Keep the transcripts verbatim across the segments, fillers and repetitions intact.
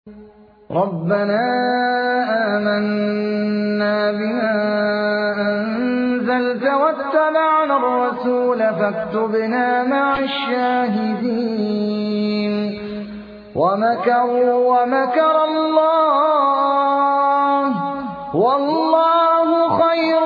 ربنا آمنا بما أنزلت واتبعنا الرسول فاكتبنا مع الشاهدين ومكروا ومكر الله والله خير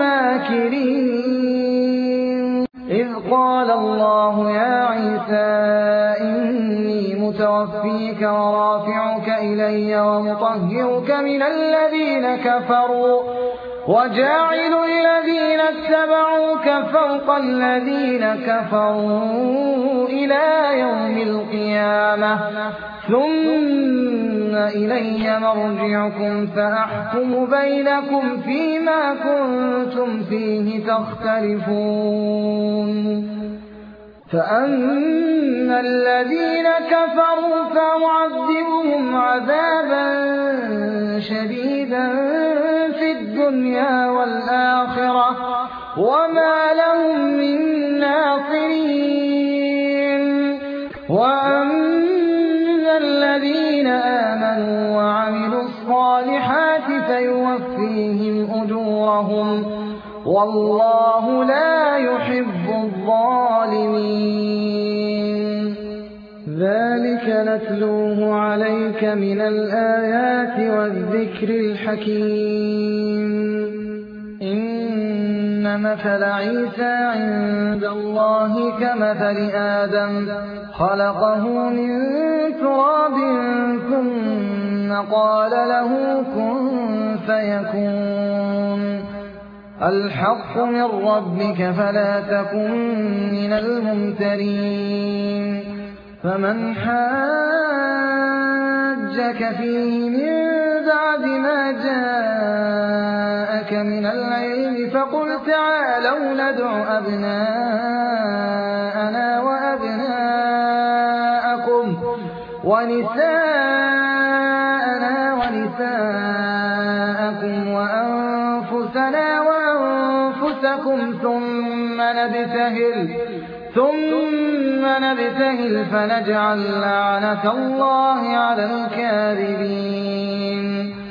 الماكرين إذ قال الله يا عيسى إني متوفيك ورافعك إلي ومطهرك من الذين كفروا وجاعل الذين اتبعوك فوق الذين كفروا إلى يوم القيامة ثم إلي مرجعكم فأحكم بينكم فيما كنتم فيه تختلفون فأما الذين كفروا فأعذبهم عذابا شديدا في الدنيا والآخرة وما لهم من ناصرين وأما الذين آمنوا وعملوا الصالحات فيوفيهم أجورهم والله لا يحب الظالمين ذلك نتلوه عليك من الآيات والذكر الحكيم إن مثل عيسى عند الله كمثل آدم خلقه من تراب ثم قال له كن فيكون الحق من ربك فلا تكن من الممترين فمن حاجك فيه من بعد ما جاءك من العلم فقل تعالوا ندع أبناءنا وأبناءكم ونساءنا ونساءكم وأنفسنا وأنفسكم ثم نبتهل ثم نبتهل فنجعل لعنة الله على الكاذبين